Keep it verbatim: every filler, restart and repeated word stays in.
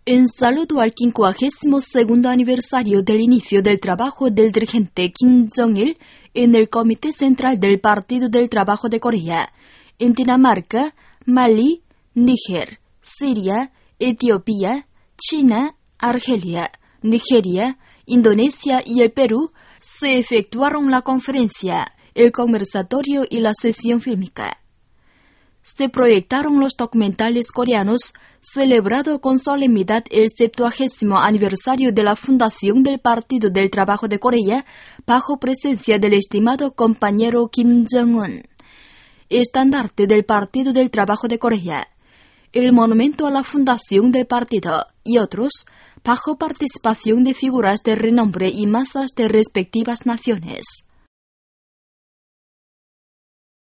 En saludo al quincuagésimo segundo aniversario del inicio del trabajo del dirigente Kim Jong-il en el Comité Central del Partido del Trabajo de Corea, en Dinamarca, Malí, Níger, Siria, Etiopía, China, Argelia, Nigeria, Indonesia y el Perú, se efectuaron la conferencia, el conversatorio y la sesión fílmica. Se proyectaron los documentales coreanos, celebrado con solemnidad el septuagésimo aniversario de la fundación del Partido del Trabajo de Corea, bajo presencia del estimado compañero Kim Jong-un, estandarte del Partido del Trabajo de Corea, el monumento a la fundación del partido y otros, bajo participación de figuras de renombre y masas de respectivas naciones.